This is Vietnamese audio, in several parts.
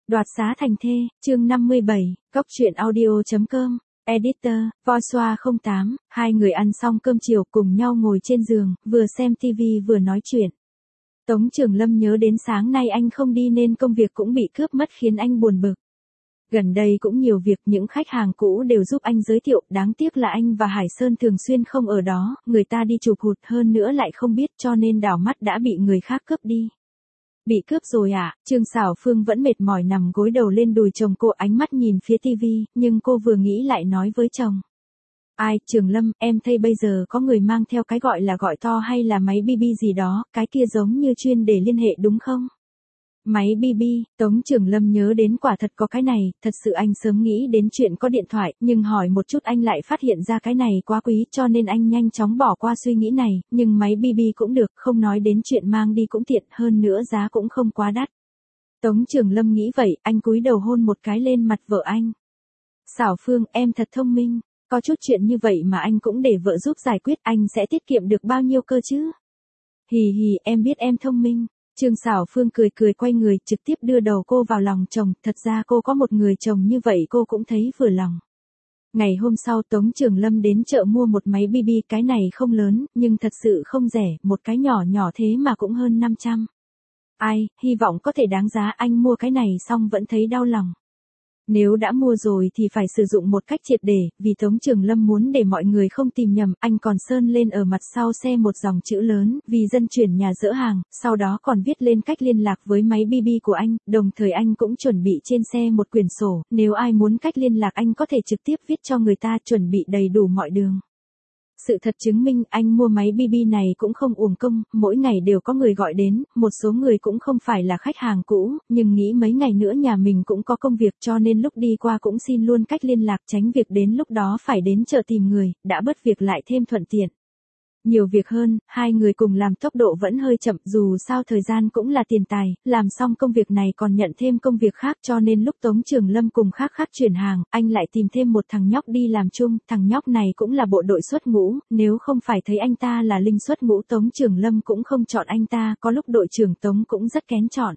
Đoạt xá thành thê, chương 57, Cốc truyện audio.com, Editor, Voiceover 08, hai người ăn xong cơm chiều cùng nhau ngồi trên giường, vừa xem TV vừa nói chuyện. Tống Trường Lâm nhớ đến sáng nay anh không đi nên công việc cũng bị cướp mất khiến anh buồn bực. Gần đây cũng nhiều việc, những khách hàng cũ đều giúp anh giới thiệu, đáng tiếc là anh và Hải Sơn thường xuyên không ở đó, người ta đi chụp hụt hơn nữa lại không biết cho nên đảo mắt đã bị người khác cướp đi. Bị cướp rồi à? Trương Sảo Phương vẫn mệt mỏi nằm gối đầu lên đùi chồng cô, ánh mắt nhìn phía tivi, nhưng cô vừa nghĩ lại nói với chồng. Ai, Trường Lâm, em thấy bây giờ có người mang theo cái gọi là gọi to hay là máy BB gì đó, cái kia giống như chuyên để liên hệ đúng không? Máy BB, Tống Trường Lâm nhớ đến quả thật có cái này, thật sự anh sớm nghĩ đến chuyện có điện thoại, nhưng hỏi một chút anh lại phát hiện ra cái này quá quý cho nên anh nhanh chóng bỏ qua suy nghĩ này, nhưng máy BB cũng được, không nói đến chuyện mang đi cũng tiện, hơn nữa giá cũng không quá đắt. Tống Trường Lâm nghĩ vậy, anh cúi đầu hôn một cái lên mặt vợ anh. Sảo Phương, em thật thông minh, có chút chuyện như vậy mà anh cũng để vợ giúp giải quyết, anh sẽ tiết kiệm được bao nhiêu cơ chứ? Hì hì, em biết em thông minh. Trương Sảo Phương cười cười quay người trực tiếp đưa đầu cô vào lòng chồng, thật ra cô có một người chồng như vậy cô cũng thấy vừa lòng. Ngày hôm sau Tống Trường Lâm đến chợ mua một máy BB, cái này không lớn, nhưng thật sự không rẻ, một cái nhỏ nhỏ thế mà cũng hơn 500. Ai, hy vọng có thể đáng giá, anh mua cái này xong vẫn thấy đau lòng. Nếu đã mua rồi thì phải sử dụng một cách triệt để, vì Tống Trường Lâm muốn để mọi người không tìm nhầm, anh còn sơn lên ở mặt sau xe một dòng chữ lớn, vì dân chuyển nhà dỡ hàng, sau đó còn viết lên cách liên lạc với máy BB của anh, đồng thời anh cũng chuẩn bị trên xe một quyển sổ, nếu ai muốn cách liên lạc anh có thể trực tiếp viết cho người ta, chuẩn bị đầy đủ mọi đường. Sự thật chứng minh anh mua máy BB này cũng không uổng công, mỗi ngày đều có người gọi đến, một số người cũng không phải là khách hàng cũ, nhưng nghĩ mấy ngày nữa nhà mình cũng có công việc cho nên lúc đi qua cũng xin luôn cách liên lạc, tránh việc đến lúc đó phải đến chợ tìm người, đã bớt việc lại thêm thuận tiện. Nhiều việc hơn, hai người cùng làm tốc độ vẫn hơi chậm, dù sao thời gian cũng là tiền tài, làm xong công việc này còn nhận thêm công việc khác cho nên lúc Tống Trường Lâm cùng khác chuyển hàng, anh lại tìm thêm một thằng nhóc đi làm chung, thằng nhóc này cũng là bộ đội xuất ngũ, nếu không phải thấy anh ta là linh xuất ngũ Tống Trường Lâm cũng không chọn anh ta, có lúc đội trưởng Tống cũng rất kén chọn.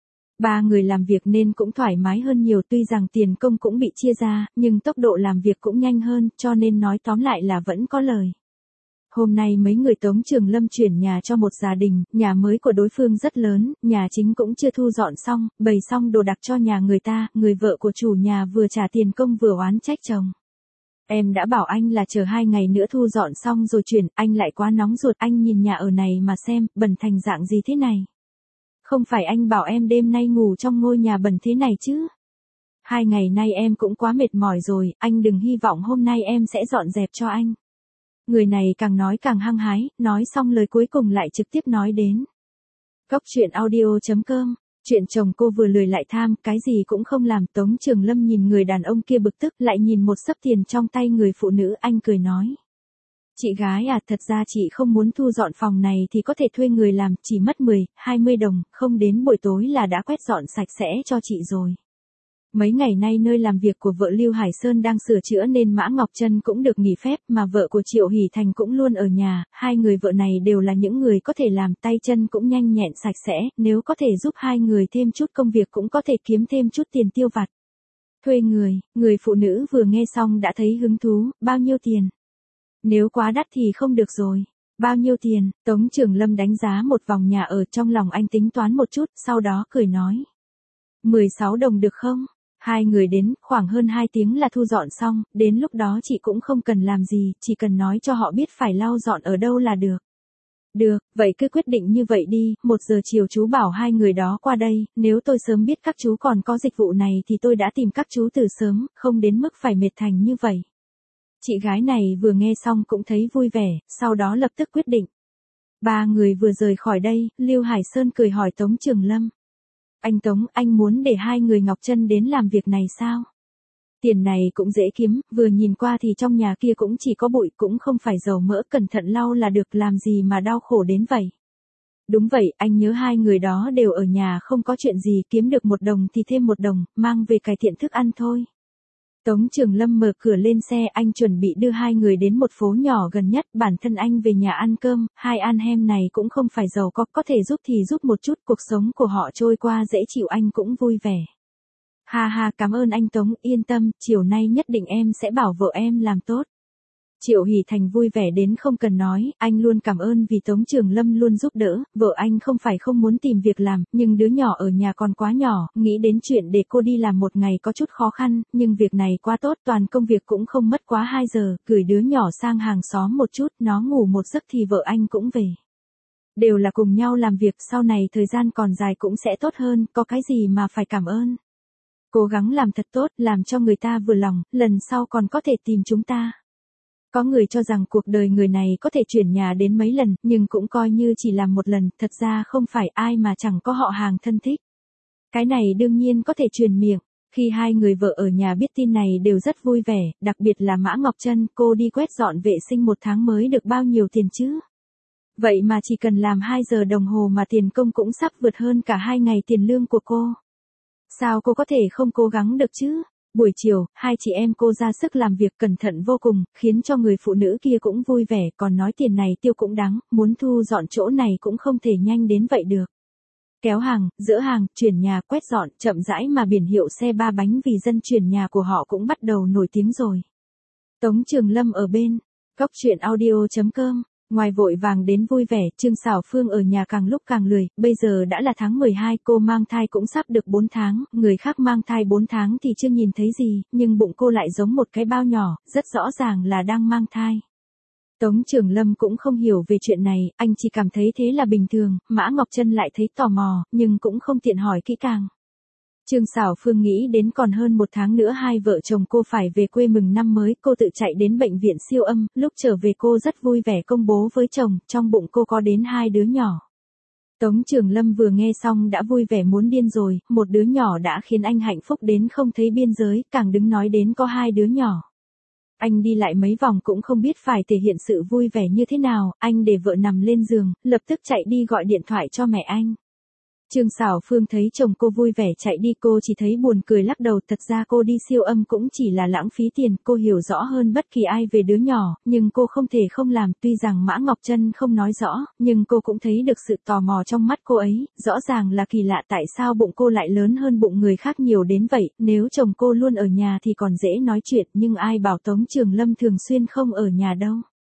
Ba người làm việc nên cũng thoải mái hơn nhiều, tuy rằng tiền công cũng bị chia ra, nhưng tốc độ làm việc cũng nhanh hơn, cho nên nói tóm lại là vẫn có lời. Hôm nay mấy người Tống Trường Lâm chuyển nhà cho một gia đình, nhà mới của đối phương rất lớn, nhà chính cũng chưa thu dọn xong, bày xong đồ đạc cho nhà người ta, người vợ của chủ nhà vừa trả tiền công vừa oán trách chồng. Em đã bảo anh là chờ 2 ngày nữa thu dọn xong rồi chuyển, anh lại quá nóng ruột, anh nhìn nhà ở này mà xem, bẩn thành dạng gì thế này. Không phải anh bảo em đêm nay ngủ trong ngôi nhà bẩn thế này chứ. 2 ngày nay em cũng quá mệt mỏi rồi, anh đừng hy vọng hôm nay em sẽ dọn dẹp cho anh. Người này càng nói càng hăng hái, nói xong lời cuối cùng lại trực tiếp nói đến. Cốc truyện audio.com, chuyện chồng cô vừa lười lại tham, cái gì cũng không làm. Tống Trường Lâm nhìn người đàn ông kia bực tức, lại nhìn một xấp tiền trong tay người phụ nữ, anh cười nói. Chị gái à, thật ra chị không muốn thu dọn phòng này thì có thể thuê người làm, chỉ mất 10-20 đồng, không đến buổi tối là đã quét dọn sạch sẽ cho chị rồi. Mấy ngày nay nơi làm việc của vợ Lưu Hải Sơn đang sửa chữa nên Mã Ngọc Trân cũng được nghỉ phép, mà vợ của Triệu Hỷ Thành cũng luôn ở nhà, hai người vợ này đều là những người có thể làm, tay chân cũng nhanh nhẹn sạch sẽ, nếu có thể giúp hai người thêm chút công việc cũng có thể kiếm thêm chút tiền tiêu vặt. Thuê người phụ nữ vừa nghe xong đã thấy hứng thú, bao nhiêu tiền? Nếu quá đắt thì không được rồi. Bao nhiêu tiền? Tống Trường Lâm đánh giá một vòng nhà ở, trong lòng anh tính toán một chút, sau đó cười nói. 16 đồng được không? Hai người đến, khoảng hơn 2 tiếng là thu dọn xong, đến lúc đó chị cũng không cần làm gì, chỉ cần nói cho họ biết phải lau dọn ở đâu là được. Được, vậy cứ quyết định như vậy đi, 1 giờ chiều chú bảo hai người đó qua đây, nếu tôi sớm biết các chú còn có dịch vụ này thì tôi đã tìm các chú từ sớm, không đến mức phải mệt thành như vậy. Chị gái này vừa nghe xong cũng thấy vui vẻ, sau đó lập tức quyết định. Ba người vừa rời khỏi đây, Lưu Hải Sơn cười hỏi Tống Trường Lâm. Anh Tống, anh muốn để hai người Ngọc Trân đến làm việc này sao? Tiền này cũng dễ kiếm, vừa nhìn qua thì trong nhà kia cũng chỉ có bụi, cũng không phải dầu mỡ, cẩn thận lau là được, làm gì mà đau khổ đến vậy. Đúng vậy, anh nhớ hai người đó đều ở nhà không có chuyện gì, kiếm được 1 đồng thì thêm 1 đồng, mang về cải thiện thức ăn thôi. Tống Trường Lâm mở cửa lên xe, anh chuẩn bị đưa hai người đến một phố nhỏ gần nhất, bản thân anh về nhà ăn cơm, hai anh em này cũng không phải giàu có thể giúp thì giúp một chút, cuộc sống của họ trôi qua dễ chịu anh cũng vui vẻ. Ha ha, cảm ơn anh Tống, yên tâm, chiều nay nhất định em sẽ bảo vợ em làm tốt. Triệu Hỷ Thành vui vẻ đến không cần nói, anh luôn cảm ơn vì Tống Trường Lâm luôn giúp đỡ, vợ anh không phải không muốn tìm việc làm, nhưng đứa nhỏ ở nhà còn quá nhỏ, nghĩ đến chuyện để cô đi làm một ngày có chút khó khăn, nhưng việc này quá tốt, toàn công việc cũng không mất quá 2 giờ, gửi đứa nhỏ sang hàng xóm một chút, nó ngủ một giấc thì vợ anh cũng về. Đều là cùng nhau làm việc, sau này thời gian còn dài cũng sẽ tốt hơn, có cái gì mà phải cảm ơn. Cố gắng làm thật tốt, làm cho người ta vừa lòng, lần sau còn có thể tìm chúng ta. Có người cho rằng cuộc đời người này có thể chuyển nhà đến mấy lần, nhưng cũng coi như chỉ làm một lần, thật ra không phải ai mà chẳng có họ hàng thân thích. Cái này đương nhiên có thể truyền miệng. Khi hai người vợ ở nhà biết tin này đều rất vui vẻ, đặc biệt là Mã Ngọc Trân, cô đi quét dọn vệ sinh 1 tháng mới được bao nhiêu tiền chứ? Vậy mà chỉ cần làm 2 giờ đồng hồ mà tiền công cũng sắp vượt hơn cả 2 ngày tiền lương của cô. Sao cô có thể không cố gắng được chứ? Buổi chiều, hai chị em cô ra sức làm việc cẩn thận vô cùng, khiến cho người phụ nữ kia cũng vui vẻ, còn nói tiền này tiêu cũng đáng, muốn thu dọn chỗ này cũng không thể nhanh đến vậy được. Kéo hàng, dỡ hàng, chuyển nhà, quét dọn, chậm rãi mà biển hiệu xe 3 bánh vì dân chuyển nhà của họ cũng bắt đầu nổi tiếng rồi. Tống Trường Lâm ở bên, Cóc Truyện Audio.com. Ngoài vội vàng đến vui vẻ, Trương Sảo Phương ở nhà càng lúc càng lười, bây giờ đã là tháng 12, cô mang thai cũng sắp được 4 tháng, người khác mang thai 4 tháng thì chưa nhìn thấy gì, nhưng bụng cô lại giống một cái bao nhỏ, rất rõ ràng là đang mang thai. Tống Trường Lâm cũng không hiểu về chuyện này, anh chỉ cảm thấy thế là bình thường, Mã Ngọc Trân lại thấy tò mò, nhưng cũng không tiện hỏi kỹ càng. Trương Sảo Phương nghĩ đến còn hơn 1 tháng nữa hai vợ chồng cô phải về quê mừng năm mới, cô tự chạy đến bệnh viện siêu âm, lúc trở về cô rất vui vẻ công bố với chồng, trong bụng cô có đến 2 đứa nhỏ. Tống Trường Lâm vừa nghe xong đã vui vẻ muốn điên rồi, một đứa nhỏ đã khiến anh hạnh phúc đến không thấy biên giới, càng đừng nói đến có 2 đứa nhỏ. Anh đi lại mấy vòng cũng không biết phải thể hiện sự vui vẻ như thế nào, anh để vợ nằm lên giường, lập tức chạy đi gọi điện thoại cho mẹ anh. Trương Sảo Phương thấy chồng cô vui vẻ chạy đi, cô chỉ thấy buồn cười lắc đầu, thật ra cô đi siêu âm cũng chỉ là lãng phí tiền, cô hiểu rõ hơn bất kỳ ai về đứa nhỏ, nhưng cô không thể không làm, tuy rằng Mã Ngọc Trân không nói rõ, nhưng cô cũng thấy được sự tò mò trong mắt cô ấy, rõ ràng là kỳ lạ tại sao bụng cô lại lớn hơn bụng người khác nhiều đến vậy, nếu chồng cô luôn ở nhà thì còn dễ nói chuyện, nhưng ai bảo Tống Trường Lâm thường xuyên không ở nhà đâu.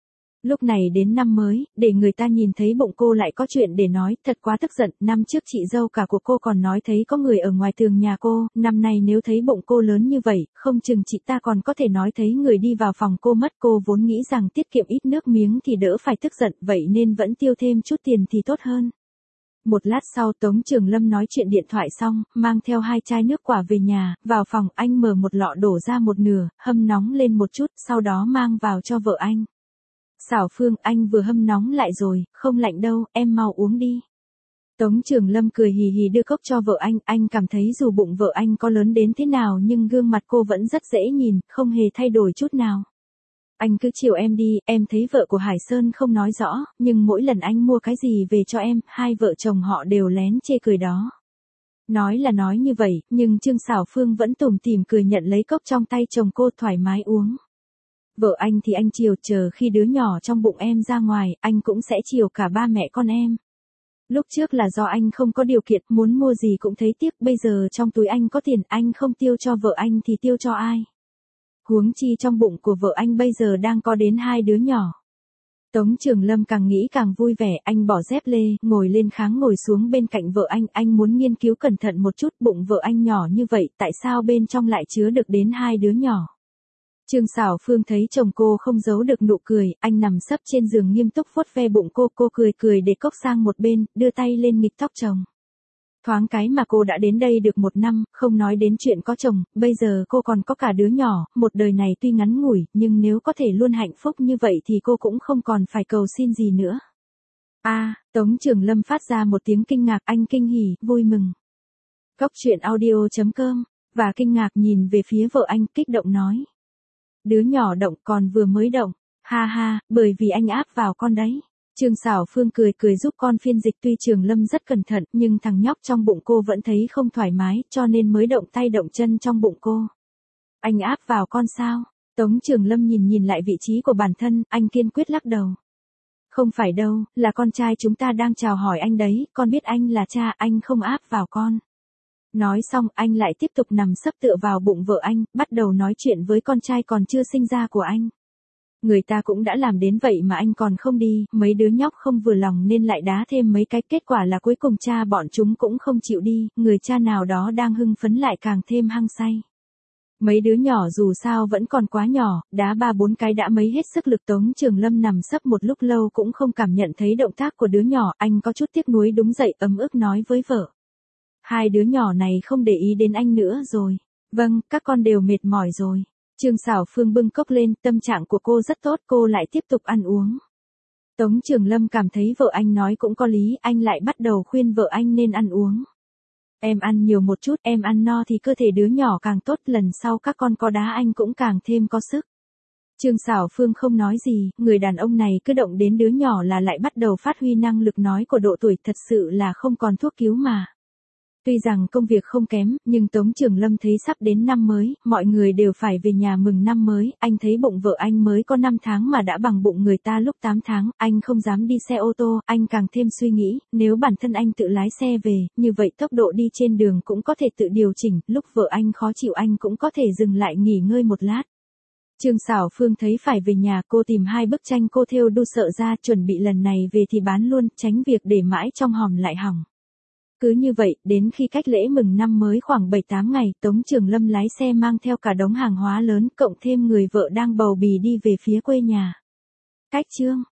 Lúc này đến năm mới, để người ta nhìn thấy bụng cô lại có chuyện để nói, thật quá tức giận, năm trước chị dâu cả của cô còn nói thấy có người ở ngoài tường nhà cô, năm nay nếu thấy bụng cô lớn như vậy, không chừng chị ta còn có thể nói thấy người đi vào phòng cô mất, cô vốn nghĩ rằng tiết kiệm ít nước miếng thì đỡ phải tức giận, vậy nên vẫn tiêu thêm chút tiền thì tốt hơn. Một lát sau Tống Trường Lâm nói chuyện điện thoại xong, mang theo 2 chai nước quả về nhà, vào phòng anh mở một lọ đổ ra một nửa, hâm nóng lên một chút, sau đó mang vào cho vợ anh. Sảo Phương, anh vừa hâm nóng lại rồi, không lạnh đâu, em mau uống đi. Tống Trường Lâm cười hì hì đưa cốc cho vợ anh cảm thấy dù bụng vợ anh có lớn đến thế nào nhưng gương mặt cô vẫn rất dễ nhìn, không hề thay đổi chút nào. Anh cứ chiều em đi, em thấy vợ của Hải Sơn không nói rõ, nhưng mỗi lần anh mua cái gì về cho em, hai vợ chồng họ đều lén chê cười đó. Nói là nói như vậy, nhưng Trương Sảo Phương vẫn tủm tỉm cười nhận lấy cốc trong tay chồng cô thoải mái uống. Vợ anh thì anh chiều, chờ khi đứa nhỏ trong bụng em ra ngoài, anh cũng sẽ chiều cả ba mẹ con em. Lúc trước là do anh không có điều kiện, muốn mua gì cũng thấy tiếc, bây giờ trong túi anh có tiền, anh không tiêu cho vợ anh thì tiêu cho ai. Huống chi trong bụng của vợ anh bây giờ đang có đến 2 đứa nhỏ. Tống Trường Lâm càng nghĩ càng vui vẻ, anh bỏ dép lê, ngồi lên kháng ngồi xuống bên cạnh vợ anh muốn nghiên cứu cẩn thận một chút, bụng vợ anh nhỏ như vậy, tại sao bên trong lại chứa được đến 2 đứa nhỏ. Trương Sảo Phương thấy chồng cô không giấu được nụ cười, anh nằm sấp trên giường nghiêm túc vuốt ve bụng cô cười để cốc sang một bên, đưa tay lên nghịch tóc chồng. Thoáng cái mà cô đã đến đây được 1 năm, không nói đến chuyện có chồng, bây giờ cô còn có cả đứa nhỏ, một đời này tuy ngắn ngủi, nhưng nếu có thể luôn hạnh phúc như vậy thì cô cũng không còn phải cầu xin gì nữa. Tống Trường Lâm phát ra một tiếng kinh ngạc, anh kinh hỉ, vui mừng. Cóc Truyện Audio.com, và kinh ngạc nhìn về phía vợ anh, kích động nói. Đứa nhỏ động, còn vừa mới động, ha ha, bởi vì anh áp vào con đấy. Trương Sảo Phương cười giúp con phiên dịch, tuy Trường Lâm rất cẩn thận, nhưng thằng nhóc trong bụng cô vẫn thấy không thoải mái, cho nên mới động tay động chân trong bụng cô. Anh áp vào con sao? Tống Trường Lâm nhìn lại vị trí của bản thân, anh kiên quyết lắc đầu. Không phải đâu, là con trai chúng ta đang chào hỏi anh đấy, con biết anh là cha, anh không áp vào con. Nói xong anh lại tiếp tục nằm sấp tựa vào bụng vợ anh, bắt đầu nói chuyện với con trai còn chưa sinh ra của anh. Người ta cũng đã làm đến vậy mà anh còn không đi, mấy đứa nhóc không vừa lòng nên lại đá thêm mấy cái, kết quả là cuối cùng cha bọn chúng cũng không chịu đi, người cha nào đó đang hưng phấn lại càng thêm hăng say. Mấy đứa nhỏ dù sao vẫn còn quá nhỏ, đá 3-4 cái đã mấy hết sức lực. Tống Trường Lâm nằm sấp một lúc lâu cũng không cảm nhận thấy động tác của đứa nhỏ, anh có chút tiếc nuối đứng dậy ấm ức nói với vợ. Hai đứa nhỏ này không để ý đến anh nữa rồi. Vâng, các con đều mệt mỏi rồi. Trương Sảo Phương bưng cốc lên, tâm trạng của cô rất tốt, cô lại tiếp tục ăn uống. Tống Trường Lâm cảm thấy vợ anh nói cũng có lý, anh lại bắt đầu khuyên vợ anh nên ăn uống. Em ăn nhiều một chút, em ăn no thì cơ thể đứa nhỏ càng tốt, lần sau các con có đá anh cũng càng thêm có sức. Trương Sảo Phương không nói gì, người đàn ông này cứ động đến đứa nhỏ là lại bắt đầu phát huy năng lực nói của độ tuổi, thật sự là không còn thuốc cứu mà. Tuy rằng công việc không kém, nhưng Tống Trường Lâm thấy sắp đến năm mới, mọi người đều phải về nhà mừng năm mới, anh thấy bụng vợ anh mới có 5 tháng mà đã bằng bụng người ta lúc 8 tháng, anh không dám đi xe ô tô, anh càng thêm suy nghĩ, nếu bản thân anh tự lái xe về, như vậy tốc độ đi trên đường cũng có thể tự điều chỉnh, lúc vợ anh khó chịu anh cũng có thể dừng lại nghỉ ngơi một lát. Trương Sảo Phương thấy phải về nhà, cô tìm 2 bức tranh cô thêu đu sợ ra, chuẩn bị lần này về thì bán luôn, tránh việc để mãi trong hòm lại hỏng. Cứ như vậy, đến khi cách lễ mừng năm mới khoảng 7-8 ngày, Tống Trường Lâm lái xe mang theo cả đống hàng hóa lớn, cộng thêm người vợ đang bầu bì đi về phía quê nhà. Cách chương